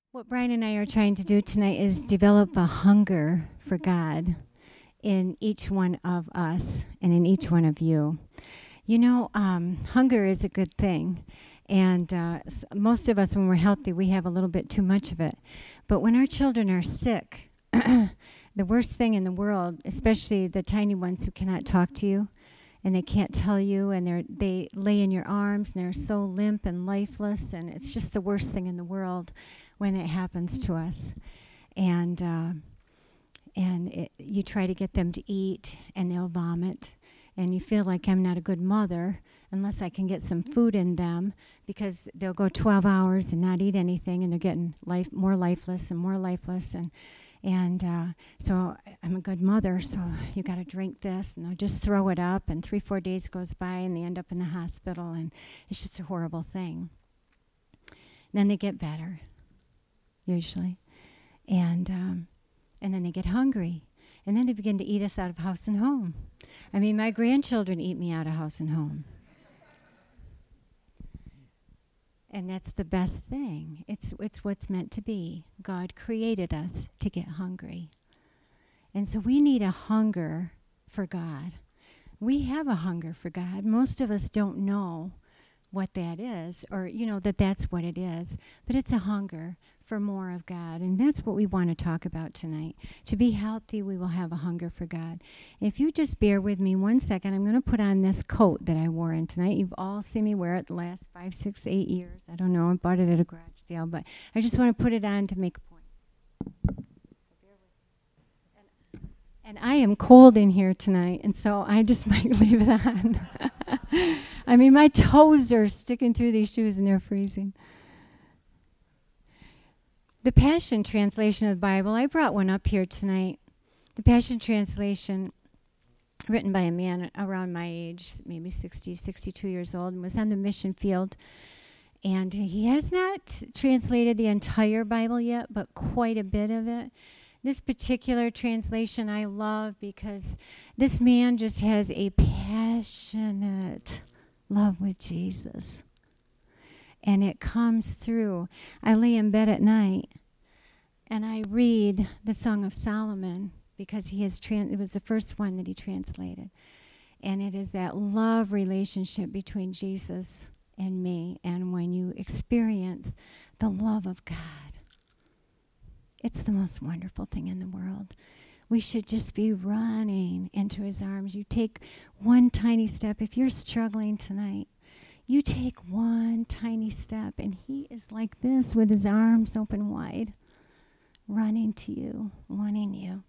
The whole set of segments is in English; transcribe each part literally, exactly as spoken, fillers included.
What Brian and I are trying to do tonight is develop a hunger for God in each one of us and in each one of you. You know, um, hunger is a good thing. And uh, s- most of us, when we're healthy, we have a little bit too much of it. But when our children are sick, the worst thing in the world, especially the tiny ones who cannot talk to you and they can't tell you, and they they lay in your arms and they're so limp and lifeless, and it's just the worst thing in the world when it happens to us. And uh, and it, you try to get them to eat, and they'll vomit, and you feel like I'm not a good mother unless I can get some food in them, because they'll go twelve hours and not eat anything, and they're getting life more lifeless and more lifeless, and and uh, so I- I'm a good mother, so you got to drink this, and they'll just throw it up, and three, four days goes by, and they end up in the hospital, and it's just a horrible thing. Then they get better, usually, and um, and then they get hungry, and then they begin to eat us out of house and home. I mean, my grandchildren eat me out of house and home. And that's the best thing. It's it's what's meant to be. God created us to get hungry. And so we need a hunger for God. We have a hunger for God. Most of us don't know what that is, or, you know, that that's what it is. But it's a hunger for more of God. And that's what we want to talk about tonight. To be healthy, we will have a hunger for God. If you just bear with me one second, I'm going to put on this coat that I wore in tonight. You've all seen me wear it the last five, six, eight years. I don't know. I bought it at a garage sale, but I just want to put it on to make a point. And I am cold in here tonight, and so I just might leave it on. I mean, my toes are sticking through these shoes, and they're freezing. The Passion Translation of the Bible, I brought one up here tonight. The Passion Translation, written by a man around my age, maybe sixty, sixty-two years old, and was on the mission field. And he has not translated the entire Bible yet, but quite a bit of it. This particular translation I love because this man just has a passionate love with Jesus. And it comes through. I lay in bed at night and I read the Song of Solomon because he has trans- it was the first one that he translated. And it is that love relationship between Jesus and me. And when you experience the love of God, it's the most wonderful thing in the world. We should just be running into his arms. You take one tiny step. If you're struggling tonight, you take one tiny step, and he is like this with his arms open wide, running to you, wanting you.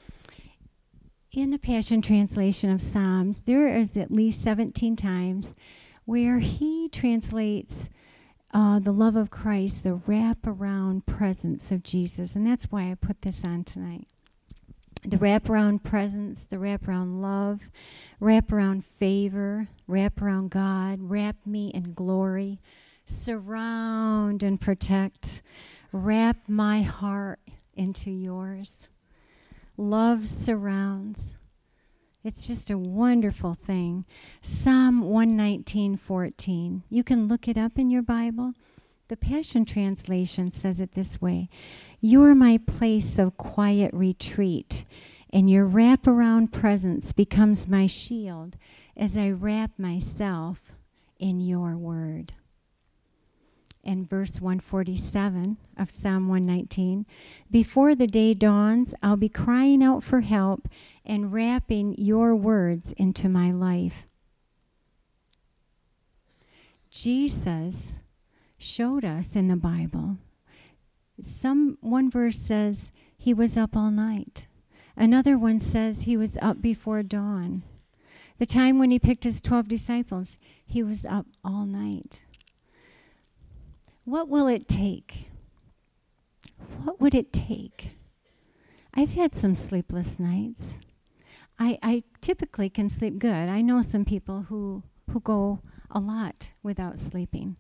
In the Passion Translation of Psalms, there is at least seventeen times where he translates Uh, the love of Christ, the wraparound presence of Jesus. And that's why I put this on tonight. The wraparound presence, the wraparound love, wraparound favor, wraparound God, wrap me in glory, surround and protect, wrap my heart into yours. Love surrounds. It's just a wonderful thing. Psalm one nineteen, fourteen. You can look it up in your Bible. The Passion Translation says it this way. You're my place of quiet retreat, and your wraparound presence becomes my shield as I wrap myself in your word. And verse one forty-seven of Psalm one nineteen, before the day dawns, I'll be crying out for help and wrapping your words into my life. Jesus showed us in the Bible. Some one verse says he was up all night. Another one says he was up before dawn. The time when he picked his twelve disciples, he was up all night. What will it take? What would it take? I've had some sleepless nights. I, I typically can sleep good. I know some people who, who go a lot without sleeping.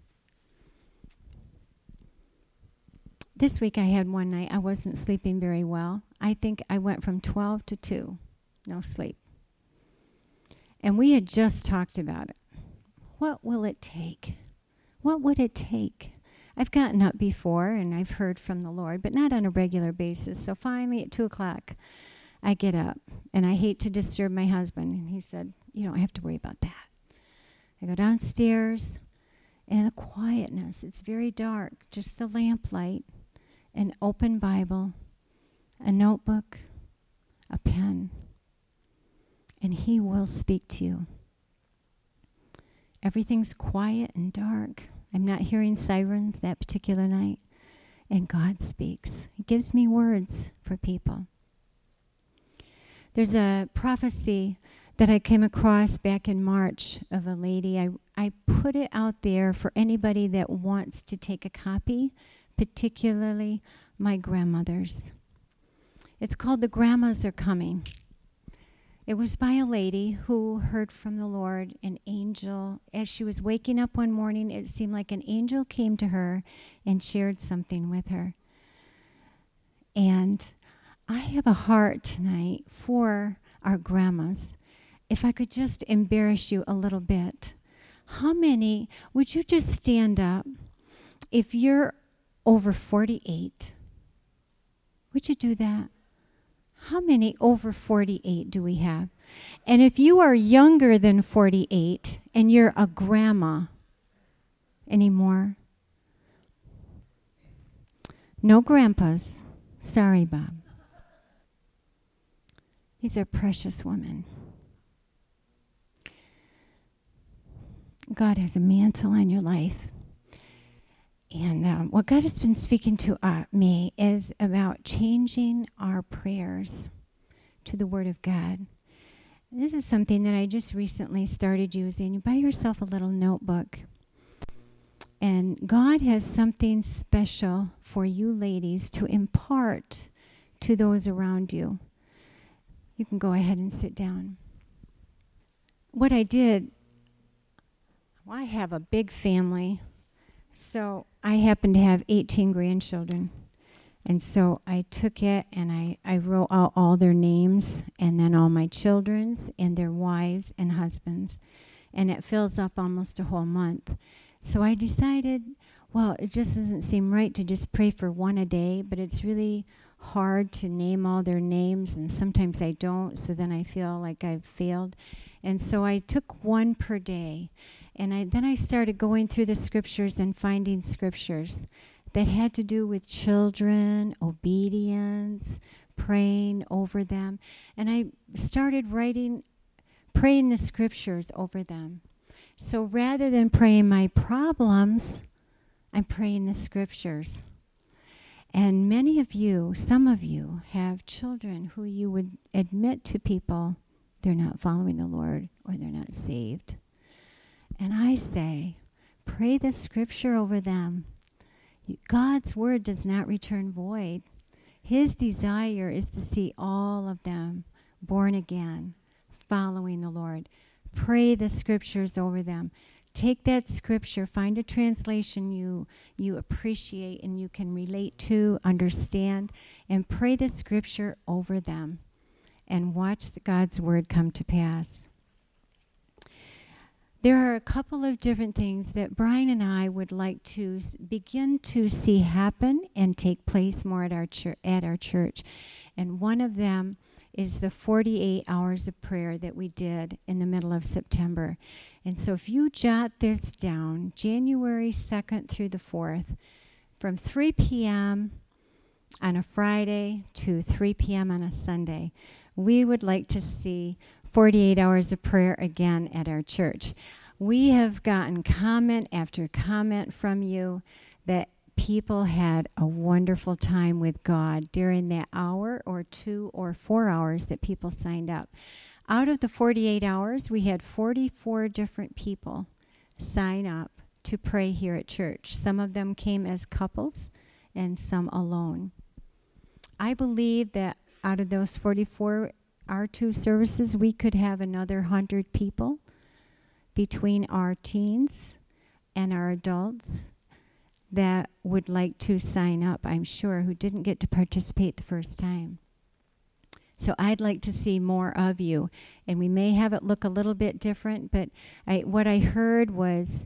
This week I had one night I wasn't sleeping very well. I think I went from twelve to two, no sleep. And we had just talked about it. What will it take? What would it take? I've gotten up before and I've heard from the Lord, but not on a regular basis. So finally at two o'clock, I get up, and I hate to disturb my husband. And he said, you don't have to worry about that. I go downstairs, and in the quietness, it's very dark, just the lamplight, an open Bible, a notebook, a pen, and he will speak to you. Everything's quiet and dark. I'm not hearing sirens that particular night, and God speaks. He gives me words for people. There's a prophecy that I came across back in March of a lady. I, I put it out there for anybody that wants to take a copy, particularly my grandmother's. It's called The Grandmas Are Coming. It was by a lady who heard from the Lord, an angel. As she was waking up one morning, it seemed like an angel came to her and shared something with her. And I have a heart tonight for our grandmas. If I could just embarrass you a little bit. How many, would you just stand up if you're over forty-eight? Would you do that? How many over forty-eight do we have? And if you are younger than forty-eight and you're a grandma, anymore? No grandpas. Sorry, Bob. These are precious women. God has a mantle on your life. And um, what God has been speaking to uh, me is about changing our prayers to the Word of God. This is something that I just recently started using. You buy yourself a little notebook. And God has something special for you ladies to impart to those around you. You can go ahead and sit down. What I did, well, I have a big family. So I happen to have eighteen grandchildren. And so I took it and I, I wrote out all their names and then all my children's and their wives and husbands. And it fills up almost a whole month. So I decided, well, it just doesn't seem right to just pray for one a day, but it's really hard to name all their names, and sometimes I don't, so then I feel like I've failed. And so I took one per day. And I, then I started going through the scriptures and finding scriptures that had to do with children, obedience, praying over them. And I started writing, praying the scriptures over them. So rather than praying my problems, I'm praying the scriptures. And many of you, some of you, have children who you would admit to people they're not following the Lord or they're not saved. And I say, pray the scripture over them. God's word does not return void. His desire is to see all of them born again, following the Lord. Pray the scriptures over them. Take that scripture, find a translation you you appreciate and you can relate to, understand, and pray the scripture over them. And watch the God's word come to pass. There are a couple of different things that Brian and I would like to s- begin to see happen and take place more at our chur- at our church. And one of them is the forty-eight hours of prayer that we did in the middle of September. And so if you jot this down, January second through the fourth, from three p.m. on a Friday to three p.m. on a Sunday, we would like to see forty-eight hours of prayer again at our church. We have gotten comment after comment from you that people had a wonderful time with God during that hour or two or four hours that people signed up. Out of the forty-eight hours, we had forty-four different people sign up to pray here at church. Some of them came as couples and some alone. I believe that out of those forty-four, our two services, we could have another one hundred people between our teens and our adults that would like to sign up, I'm sure, who didn't get to participate the first time. So I'd like to see more of you. And we may have it look a little bit different, but I, what I heard was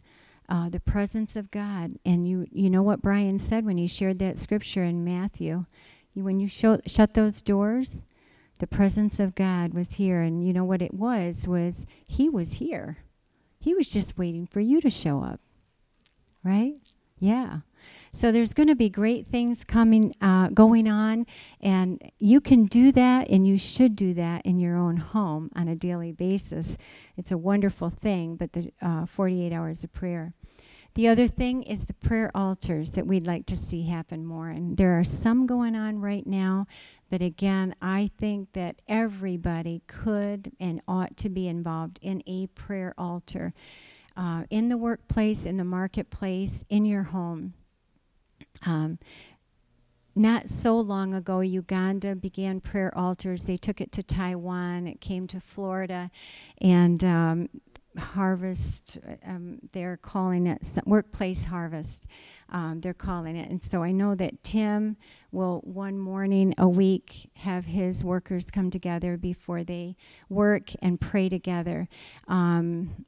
uh, the presence of God. And you you know what Brian said when he shared that scripture in Matthew. You, when you show, shut those doors, the presence of God was here. And you know what it was, was he was here. He was just waiting for you to show up. Right? Yeah. So there's going to be great things coming, uh, going on, and you can do that, and you should do that in your own home on a daily basis. It's a wonderful thing, but the uh, forty-eight hours of prayer. The other thing is the prayer altars that we'd like to see happen more, and there are some going on right now, but again, I think that everybody could and ought to be involved in a prayer altar, uh, in the workplace, in the marketplace, in your home. Um, not so long ago, Uganda began prayer altars. They took it to Taiwan. It came to Florida. And um, Harvest, um, they're calling it Workplace Harvest. Um, they're calling it. And so I know that Tim will one morning a week have his workers come together before they work and pray together. Um,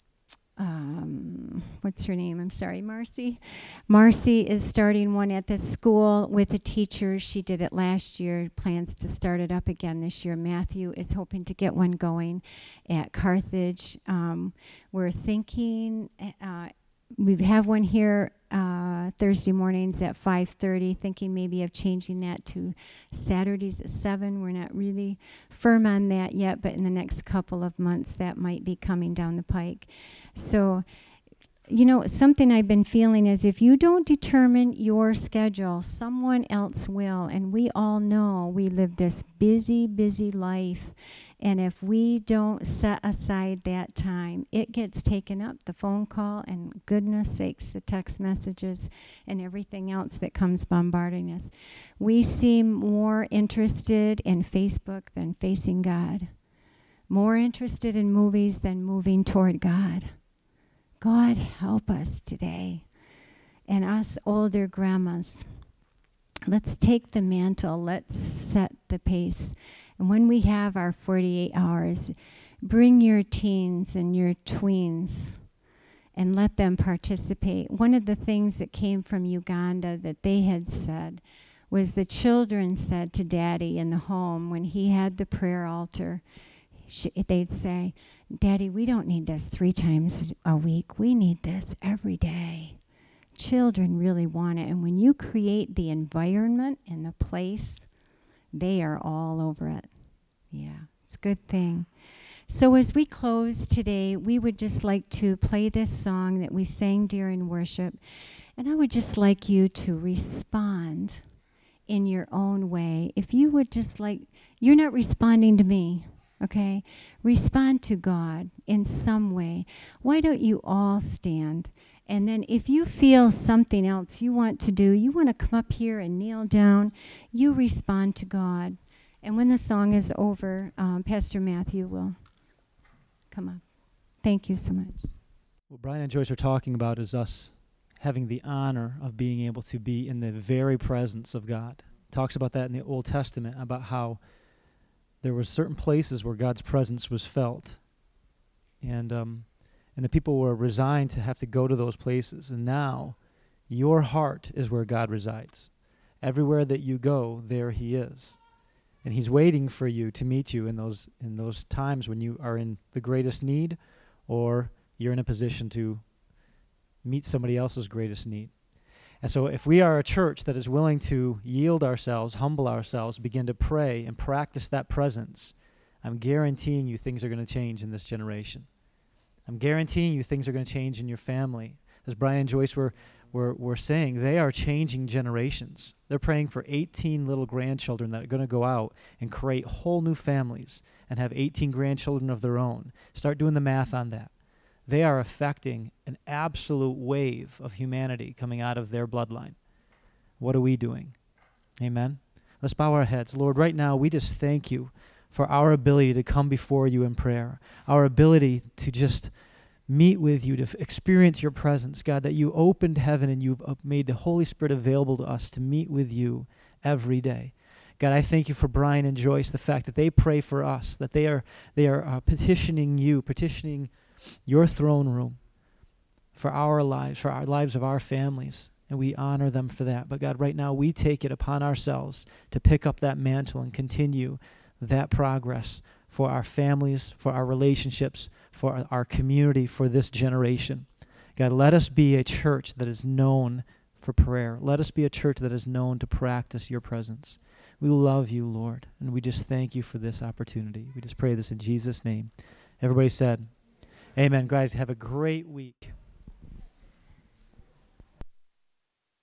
Um, what's her name? I'm sorry, Marcy. Marcy is starting one at the school with the teachers. She did it last year, plans to start it up again this year. Matthew is hoping to get one going at Carthage. Um, we're thinking, uh, we have one here uh, Thursday mornings at five thirty, thinking maybe of changing that to Saturdays at seven. We're not really firm on that yet, but in the next couple of months, that might be coming down the pike. So, you know, something I've been feeling is if you don't determine your schedule, someone else will. And we all know we live this busy, busy life. And if we don't set aside that time, it gets taken up, the phone call, and goodness sakes, the text messages and everything else that comes bombarding us. We seem more interested in Facebook than facing God, more interested in movies than moving toward God. God help us today. And us older grandmas, let's take the mantle, let's set the pace. And when we have our forty-eight hours, bring your teens and your tweens and let them participate. One of the things that came from Uganda that they had said was the children said to Daddy in the home when he had the prayer altar, sh- they'd say, Daddy, we don't need this three times a week. We need this every day. Children really want it. And when you create the environment and the place, they are all over it. Yeah, it's a good thing. So as we close today, we would just like to play this song that we sang during worship. And I would just like you to respond in your own way. If you would just like, you're not responding to me, okay? Respond to God in some way. Why don't you all stand? And then if you feel something else you want to do, you want to come up here and kneel down, you respond to God. And when the song is over, um, Pastor Matthew will come up. Thank you so much. What Brian and Joyce are talking about is us having the honor of being able to be in the very presence of God. Talks about that in the Old Testament, about how there were certain places where God's presence was felt. And um, and the people were resigned to have to go to those places. And now your heart is where God resides. Everywhere that you go, there he is. And he's waiting for you to meet you in those in those times when you are in the greatest need, or you're in a position to meet somebody else's greatest need. And so if we are a church that is willing to yield ourselves, humble ourselves, begin to pray and practice that presence, I'm guaranteeing you things are going to change in this generation. I'm guaranteeing you things are going to change in your family. As Brian and Joyce were, were, were saying, they are changing generations. They're praying for eighteen little grandchildren that are going to go out and create whole new families and have eighteen grandchildren of their own. Start doing the math on that. They are affecting an absolute wave of humanity coming out of their bloodline. What are we doing? Amen? Let's bow our heads. Lord, right now we just thank you for our ability to come before you in prayer, our ability to just meet with you, to f- experience your presence, God, that you opened heaven and you've uh, made the Holy Spirit available to us to meet with you every day. God, I thank you for Brian and Joyce, the fact that they pray for us, that they are they are uh, petitioning you, petitioning your throne room. for our lives, for our lives of our families, and we honor them for that. But God, right now we take it upon ourselves to pick up that mantle and continue that progress for our families, for our relationships, for our, our community, for this generation. God, let us be a church that is known for prayer. Let us be a church that is known to practice your presence. We love you, Lord, and we just thank you for this opportunity. We just pray this in Jesus' name. Everybody said, amen. Guys, have a great week.